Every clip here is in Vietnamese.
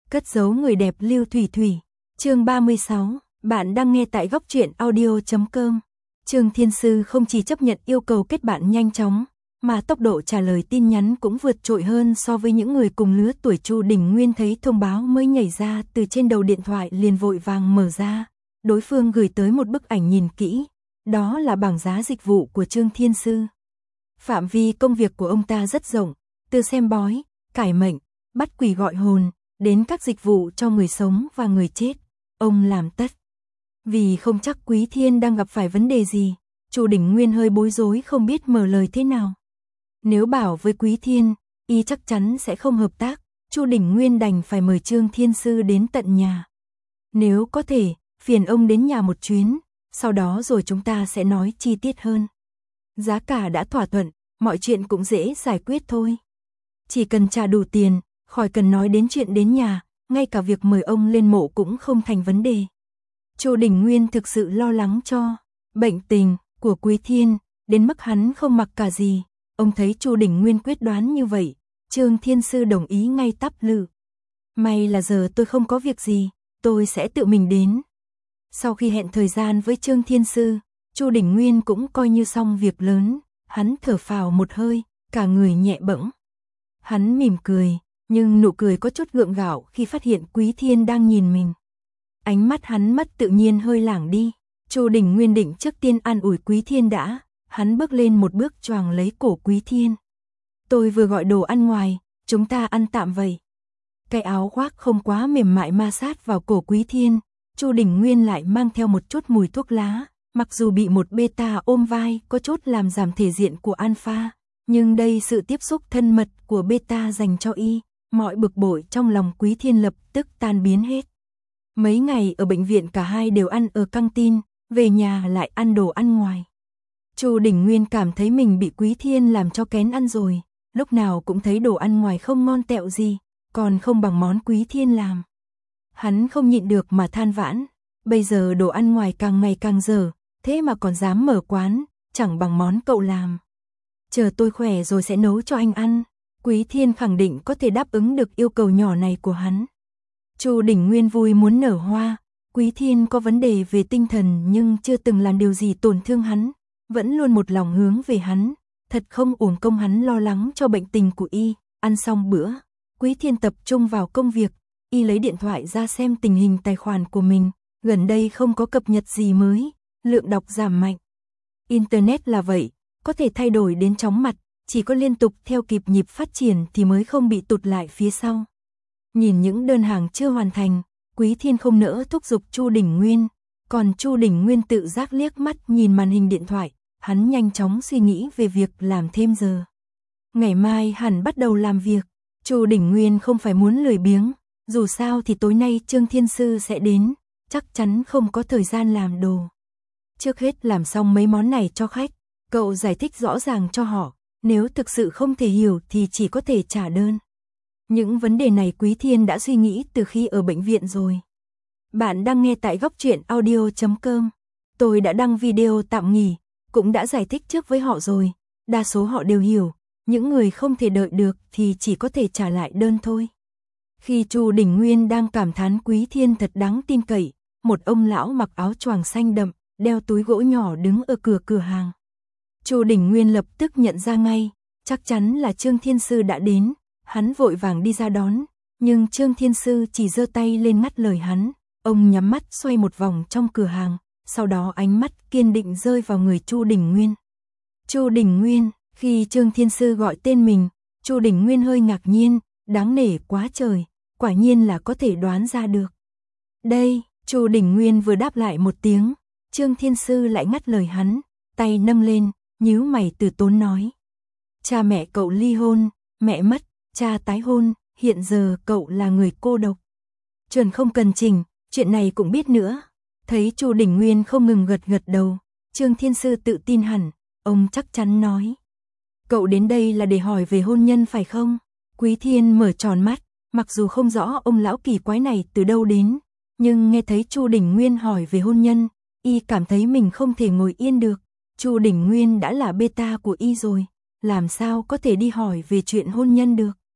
Cất giấu người đẹp Lưu Thủy Thủy. Chương 36, bạn đang nghe tại góc truyện audio.com. Trương Thiên Sư không chỉ chấp nhận yêu cầu kết bạn nhanh chóng, mà tốc độ trả lời tin nhắn cũng vượt trội hơn so với những người cùng lứa tuổi. Chu Đình Nguyên thấy thông báo mới nhảy ra từ trên đầu điện thoại liền vội vàng mở ra. Đối phương gửi tới một bức ảnh, nhìn kỹ, đó là bảng giá dịch vụ của Trương Thiên Sư. Phạm vi công việc của ông ta rất rộng, từ xem bói, cải mệnh, bắt quỷ gọi hồn, đến các dịch vụ cho người sống và người chết, ông làm tất. Vì không chắc Quý Thiên đang gặp phải vấn đề gì, Chu Đình Nguyên hơi bối rối không biết mở lời thế nào. Nếu bảo với Quý Thiên, y chắc chắn sẽ không hợp tác, Chu Đình Nguyên đành phải mời Trương Thiên Sư đến tận nhà. Nếu có thể, phiền ông đến nhà một chuyến, sau đó rồi chúng ta sẽ nói chi tiết hơn. Giá cả đã thỏa thuận, mọi chuyện cũng dễ giải quyết thôi. Chỉ cần trả đủ tiền, khỏi cần nói đến chuyện đến nhà, ngay cả việc mời ông lên mộ cũng không thành vấn đề. Chu Đình Nguyên thực sự lo lắng cho bệnh tình của Quý Thiên, đến mức hắn không mặc cả gì. Ông thấy Chu Đình Nguyên quyết đoán như vậy, Trương Thiên Sư đồng ý ngay tắp lự. May là giờ tôi không có việc gì, tôi sẽ tự mình đến. Sau khi hẹn thời gian với Trương Thiên Sư, Chu Đình Nguyên cũng coi như xong việc lớn, hắn thở phào một hơi, cả người nhẹ bẫng. Hắn mỉm cười, nhưng nụ cười có chút gượng gạo khi phát hiện Quý Thiên đang nhìn mình. Ánh mắt hắn mất tự nhiên hơi lảng đi. Chu Đình Nguyên định trước tiên an ủi Quý Thiên đã, hắn bước lên một bước choàng lấy cổ Quý Thiên. Tôi vừa gọi đồ ăn ngoài, chúng ta ăn tạm vậy. Cái áo khoác không quá mềm mại ma sát vào cổ Quý Thiên, Chu Đình Nguyên lại mang theo một chút mùi thuốc lá, mặc dù bị một beta ôm vai có chút làm giảm thể diện của alpha, nhưng đây sự tiếp xúc thân mật của beta dành cho y, mọi bực bội trong lòng Quý Thiên lập tức tan biến hết. Mấy ngày ở bệnh viện cả hai đều ăn ở căng tin, về nhà lại ăn đồ ăn ngoài. Chu Đình Nguyên cảm thấy mình bị Quý Thiên làm cho kén ăn rồi, lúc nào cũng thấy đồ ăn ngoài không ngon tẹo gì, còn không bằng món Quý Thiên làm. Hắn không nhịn được mà than vãn, bây giờ đồ ăn ngoài càng ngày càng dở, thế mà còn dám mở quán, chẳng bằng món cậu làm. Chờ tôi khỏe rồi sẽ nấu cho anh ăn. Quý Thiên khẳng định có thể đáp ứng được yêu cầu nhỏ này của hắn. Chu Đình Nguyên vui muốn nở hoa, Quý Thiên có vấn đề về tinh thần nhưng chưa từng làm điều gì tổn thương hắn, vẫn luôn một lòng hướng về hắn, thật không uổng công hắn lo lắng cho bệnh tình của y. Ăn xong bữa, Quý Thiên tập trung vào công việc, y lấy điện thoại ra xem tình hình tài khoản của mình, gần đây không có cập nhật gì mới, lượng đọc giảm mạnh. Internet là vậy, có thể thay đổi đến chóng mặt, chỉ có liên tục theo kịp nhịp phát triển thì mới không bị tụt lại phía sau. Nhìn những đơn hàng chưa hoàn thành, Quý Thiên không nỡ thúc giục Chu Đình Nguyên, còn Chu Đình Nguyên tự giác liếc mắt nhìn màn hình điện thoại, hắn nhanh chóng suy nghĩ về việc làm thêm giờ. Ngày mai hẳn bắt đầu làm việc, Chu Đình Nguyên không phải muốn lười biếng, dù sao thì tối nay Trương Thiên Sư sẽ đến, chắc chắn không có thời gian làm đồ. Trước hết làm xong mấy món này cho khách, cậu giải thích rõ ràng cho họ, nếu thực sự không thể hiểu thì chỉ có thể trả đơn. Những vấn đề này Quý Thiên đã suy nghĩ từ khi ở bệnh viện rồi. Bạn đang nghe tại góc truyện audio.com. Tôi đã đăng video tạm nghỉ, cũng đã giải thích trước với họ rồi, đa số họ đều hiểu, những người không thể đợi được thì chỉ có thể trả lại đơn thôi. Khi Chu Đình Nguyên đang cảm thán Quý Thiên thật đáng tin cậy, một ông lão mặc áo choàng xanh đậm, đeo túi gỗ nhỏ đứng ở cửa hàng. Chu Đình Nguyên lập tức nhận ra ngay, chắc chắn là Trương Thiên Sư đã đến, hắn vội vàng đi ra đón, nhưng Trương Thiên Sư chỉ giơ tay lên ngắt lời hắn, ông nhắm mắt xoay một vòng trong cửa hàng, sau đó ánh mắt kiên định rơi vào người Chu Đình Nguyên. Chu Đình Nguyên, khi Trương Thiên Sư gọi tên mình, Chu Đình Nguyên hơi ngạc nhiên, đáng nể quá trời, quả nhiên là có thể đoán ra được. Đây, Chu Đình Nguyên vừa đáp lại một tiếng, Trương Thiên Sư lại ngắt lời hắn, tay nâng lên, nhíu mày từ tốn nói. Cha mẹ cậu ly hôn, mẹ mất, cha tái hôn, hiện giờ cậu là người cô độc. Chuẩn không cần chỉnh, chuyện này cũng biết nữa. Thấy Chu Đình Nguyên không ngừng gật đầu, Trương Thiên Sư tự tin hẳn, ông chắc chắn nói. Cậu đến đây là để hỏi về hôn nhân phải không? Quý Thiên mở tròn mắt, mặc dù không rõ ông lão kỳ quái này từ đâu đến, nhưng nghe thấy Chu Đình Nguyên hỏi về hôn nhân, y cảm thấy mình không thể ngồi yên được. Chu Đình Nguyên đã là beta của y rồi, làm sao có thể đi hỏi về chuyện hôn nhân được.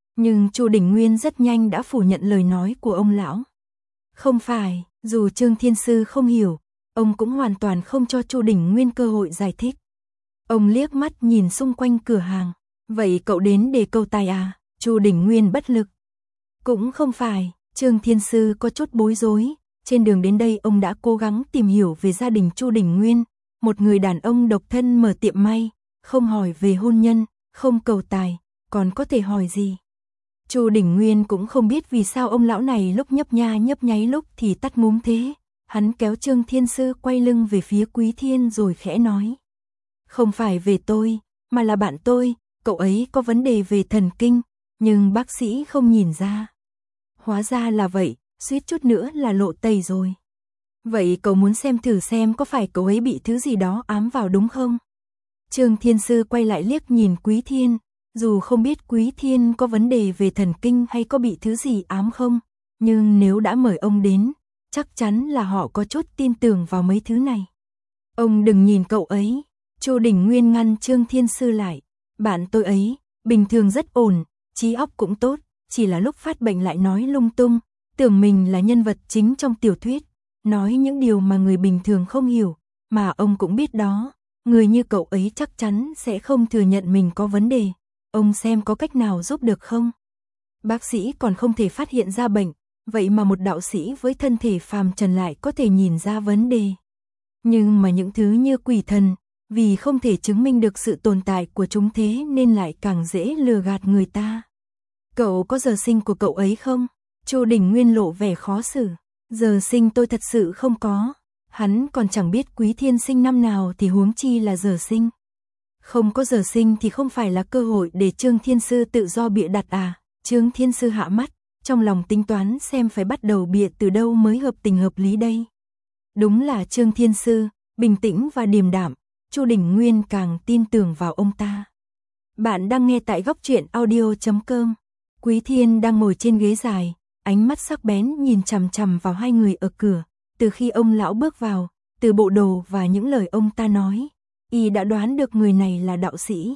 Nhưng Chu Đình Nguyên rất nhanh đã phủ nhận lời nói của ông lão. Không phải, dù Trương Thiên Sư không hiểu, ông cũng hoàn toàn không cho Chu Đình Nguyên cơ hội giải thích. Ông liếc mắt nhìn xung quanh cửa hàng, vậy cậu đến để câu tài à? Chu Đình Nguyên bất lực. Cũng không phải, Trương Thiên Sư có chút bối rối, trên đường đến đây ông đã cố gắng tìm hiểu về gia đình Chu Đình Nguyên, một người đàn ông độc thân mở tiệm may, không hỏi về hôn nhân, không cầu tài, còn có thể hỏi gì? Chu Đình Nguyên cũng không biết vì sao ông lão này lúc nhấp nha nhấp nháy lúc thì tắt ngúm thế. Hắn kéo Trương Thiên Sư quay lưng về phía Quý Thiên rồi khẽ nói. Không phải về tôi, mà là bạn tôi, cậu ấy có vấn đề về thần kinh, nhưng bác sĩ không nhìn ra. Hóa ra là vậy, suýt chút nữa là lộ tẩy rồi. Vậy cậu muốn xem thử xem có phải cậu ấy bị thứ gì đó ám vào đúng không? Trương Thiên Sư quay lại liếc nhìn Quý Thiên, dù không biết Quý Thiên có vấn đề về thần kinh hay có bị thứ gì ám không, nhưng nếu đã mời ông đến, chắc chắn là họ có chút tin tưởng vào mấy thứ này. Ông đừng nhìn cậu ấy, Chu Đình Nguyên ngăn Trương Thiên Sư lại, bạn tôi ấy, bình thường rất ổn, trí óc cũng tốt, chỉ là lúc phát bệnh lại nói lung tung, tưởng mình là nhân vật chính trong tiểu thuyết, nói những điều mà người bình thường không hiểu, mà ông cũng biết đó, người như cậu ấy chắc chắn sẽ không thừa nhận mình có vấn đề, ông xem có cách nào giúp được không? Bác sĩ còn không thể phát hiện ra bệnh, vậy mà một đạo sĩ với thân thể phàm trần lại có thể nhìn ra vấn đề. Nhưng mà những thứ như quỷ thần, vì không thể chứng minh được sự tồn tại của chúng thế nên lại càng dễ lừa gạt người ta. Cậu có giờ sinh của cậu ấy không? Chu Đình Nguyên lộ vẻ khó xử. Giờ sinh tôi thật sự không có. Hắn còn chẳng biết Quý Thiên sinh năm nào thì huống chi là giờ sinh. Không có giờ sinh thì không phải là cơ hội để Trương Thiên Sư tự do bịa đặt à? Trương Thiên Sư hạ mắt, trong lòng tính toán xem phải bắt đầu bịa từ đâu mới hợp tình hợp lý đây. Đúng là Trương Thiên Sư, bình tĩnh và điềm đạm, Chu Đình Nguyên càng tin tưởng vào ông ta. Bạn đang nghe tại góc truyện audio.com. Quý Thiên đang ngồi trên ghế dài, ánh mắt sắc bén nhìn chằm chằm vào hai người ở cửa. Từ khi ông lão bước vào, từ bộ đồ và những lời ông ta nói, y đã đoán được người này là đạo sĩ.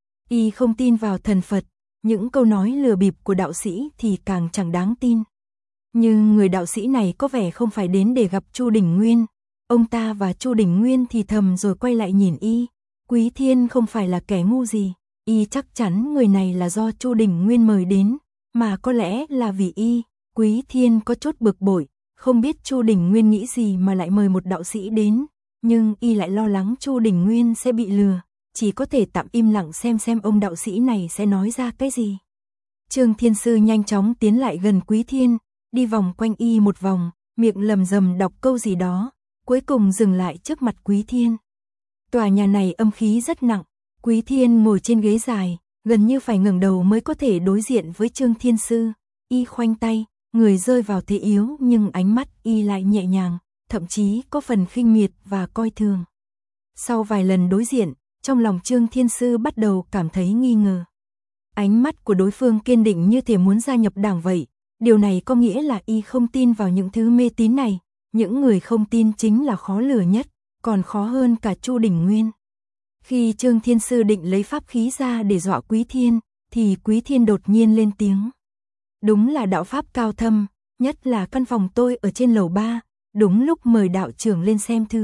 Y không tin vào thần Phật, những câu nói lừa bịp của đạo sĩ thì càng chẳng đáng tin. Nhưng người đạo sĩ này có vẻ không phải đến để gặp Chu Đình Nguyên. Ông ta và Chu Đình Nguyên thì thầm rồi quay lại nhìn y. Quý Thiên không phải là kẻ ngu gì, y chắc chắn người này là do Chu Đình Nguyên mời đến, mà có lẽ là vì y. Quý Thiên có chút bực bội, không biết Chu Đình Nguyên nghĩ gì mà lại mời một đạo sĩ đến, nhưng y lại lo lắng Chu Đình Nguyên sẽ bị lừa, chỉ có thể tạm im lặng xem ông đạo sĩ này sẽ nói ra cái gì. Trương Thiên Sư nhanh chóng tiến lại gần Quý Thiên, đi vòng quanh y một vòng, miệng lầm rầm đọc câu gì đó, cuối cùng dừng lại trước mặt Quý Thiên. Tòa nhà này âm khí rất nặng, Quý Thiên ngồi trên ghế dài, gần như phải ngẩng đầu mới có thể đối diện với Trương Thiên Sư, y khoanh tay, người rơi vào thế yếu nhưng ánh mắt y lại nhẹ nhàng, thậm chí có phần khinh miệt và coi thường. Sau vài lần đối diện, trong lòng Trương Thiên Sư bắt đầu cảm thấy nghi ngờ. Ánh mắt của đối phương kiên định như thể muốn gia nhập đảng vậy, điều này có nghĩa là y không tin vào những thứ mê tín này, những người không tin chính là khó lừa nhất, còn khó hơn cả Chu Đình Nguyên. Khi Trương Thiên Sư định lấy pháp khí ra để dọa Quý Thiên, thì Quý Thiên đột nhiên lên tiếng. Đúng là đạo pháp cao thâm, nhất là căn phòng tôi ở trên lầu 3, đúng lúc mời đạo trưởng lên xem thử.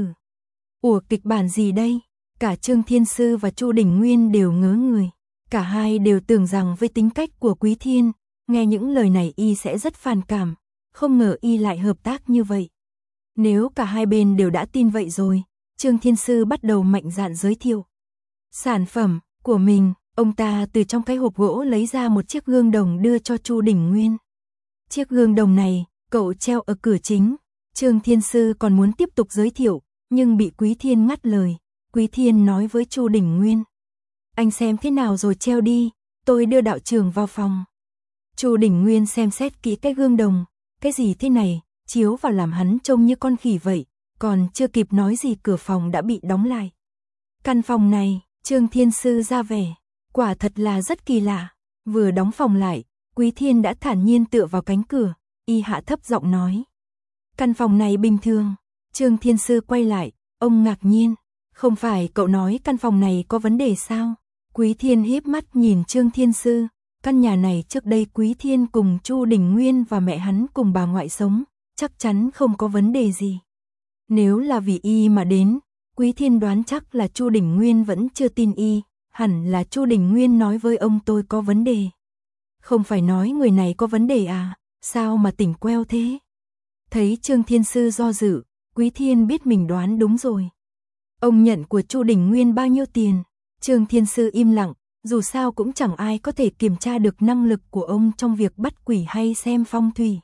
Ủa kịch bản gì đây? Cả Trương Thiên Sư và Chu Đình Nguyên đều ngớ người. Cả hai đều tưởng rằng với tính cách của Quý Thiên, nghe những lời này y sẽ rất phản cảm, không ngờ y lại hợp tác như vậy. Nếu cả hai bên đều đã tin vậy rồi, Trương Thiên Sư bắt đầu mạnh dạn giới thiệu sản phẩm của mình. Ông ta từ trong cái hộp gỗ lấy ra một chiếc gương đồng đưa cho Chu Đình Nguyên. Chiếc gương đồng này, cậu treo ở cửa chính. Trương Thiên Sư còn muốn tiếp tục giới thiệu, nhưng bị Quý Thiên ngắt lời. Quý Thiên nói với Chu Đình Nguyên. Anh xem thế nào rồi treo đi, tôi đưa đạo trưởng vào phòng. Chu Đình Nguyên xem xét kỹ cái gương đồng. Cái gì thế này, chiếu vào làm hắn trông như con khỉ vậy. Còn chưa kịp nói gì cửa phòng đã bị đóng lại. Căn phòng này, Trương Thiên Sư ra vẻ. Quả thật là rất kỳ lạ. Vừa đóng phòng lại, Quý Thiên đã thản nhiên tựa vào cánh cửa, y hạ thấp giọng nói. Căn phòng này bình thường. Trương Thiên Sư quay lại, ông ngạc nhiên. Không phải cậu nói căn phòng này có vấn đề sao? Quý Thiên híp mắt nhìn Trương Thiên Sư. căn nhà này trước đây Quý Thiên cùng Chu Đình Nguyên và mẹ hắn cùng bà ngoại sống, chắc chắn không có vấn đề gì. Nếu là vì y mà đến, Quý Thiên đoán chắc là Chu Đình Nguyên vẫn chưa tin y, hẳn là Chu Đình Nguyên nói với ông tôi có vấn đề. Không phải nói người này có vấn đề à, sao mà tỉnh queo thế? Thấy Trương Thiên Sư do dự, Quý Thiên biết mình đoán đúng rồi. Ông nhận của Chu Đình Nguyên bao nhiêu tiền? Trương Thiên Sư im lặng, dù sao cũng chẳng ai có thể kiểm tra được năng lực của ông trong việc bắt quỷ hay xem phong thủy.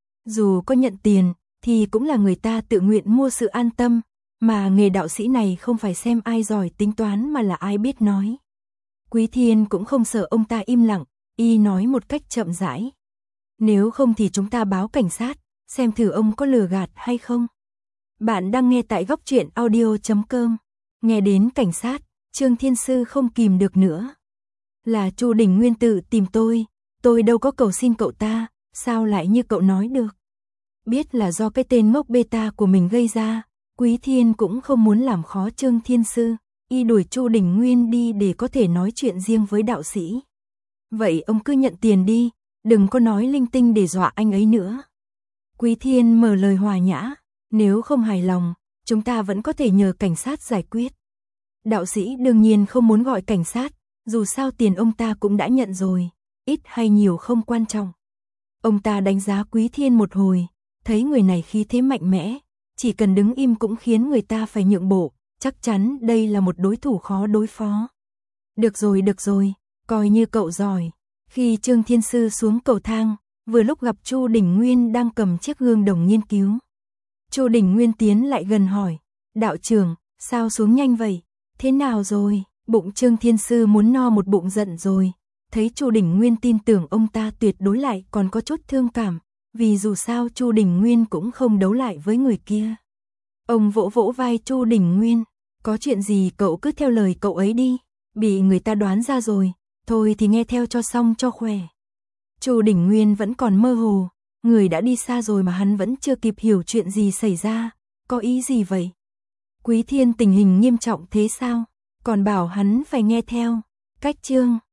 Dù có nhận tiền, thì cũng là người ta tự nguyện mua sự an tâm, mà nghề đạo sĩ này không phải xem ai giỏi tính toán mà là ai biết nói. Quý Thiên cũng không sợ ông ta im lặng, y nói một cách chậm rãi. Nếu không thì chúng ta báo cảnh sát, xem thử ông có lừa gạt hay không. Bạn đang nghe tại góc truyện audio.com. Nghe đến cảnh sát, Trương Thiên Sư không kìm được nữa. Là Chu Đình Nguyên tự tìm tôi đâu có cầu xin cậu ta, sao lại như cậu nói được. Biết là do cái tên ngốc beta của mình gây ra, Quý Thiên cũng không muốn làm khó Trương Thiên Sư, y đuổi Chu Đình Nguyên đi để có thể nói chuyện riêng với đạo sĩ. Vậy ông cứ nhận tiền đi, đừng có nói linh tinh để dọa anh ấy nữa. Quý Thiên mở lời hòa nhã, nếu không hài lòng, chúng ta vẫn có thể nhờ cảnh sát giải quyết. Đạo sĩ đương nhiên không muốn gọi cảnh sát, dù sao tiền ông ta cũng đã nhận rồi, ít hay nhiều không quan trọng. Ông ta đánh giá Quý Thiên một hồi, thấy người này khí thế mạnh mẽ, chỉ cần đứng im cũng khiến người ta phải nhượng bộ, chắc chắn đây là một đối thủ khó đối phó. Được rồi, coi như cậu giỏi. Khi Trương Thiên Sư xuống cầu thang, vừa lúc gặp Chu Đình Nguyên đang cầm chiếc gương đồng nghiên cứu. Chu Đình Nguyên tiến lại gần hỏi, đạo trưởng, sao xuống nhanh vậy? Thế nào rồi? Bụng Trương Thiên Sư muốn no một bụng giận rồi. Thấy Chu Đình Nguyên tin tưởng ông ta tuyệt đối lại còn có chút thương cảm, vì dù sao Chu Đình Nguyên cũng không đấu lại với người kia. Ông vỗ vỗ vai Chu Đình Nguyên, có chuyện gì cậu cứ theo lời cậu ấy đi, bị người ta đoán ra rồi, thôi thì nghe theo cho xong cho khỏe. Chu Đình Nguyên vẫn còn mơ hồ, người đã đi xa rồi mà hắn vẫn chưa kịp hiểu chuyện gì xảy ra, có ý gì vậy? Quý Thiên tình hình nghiêm trọng thế sao? Còn bảo hắn phải nghe theo. Cách chương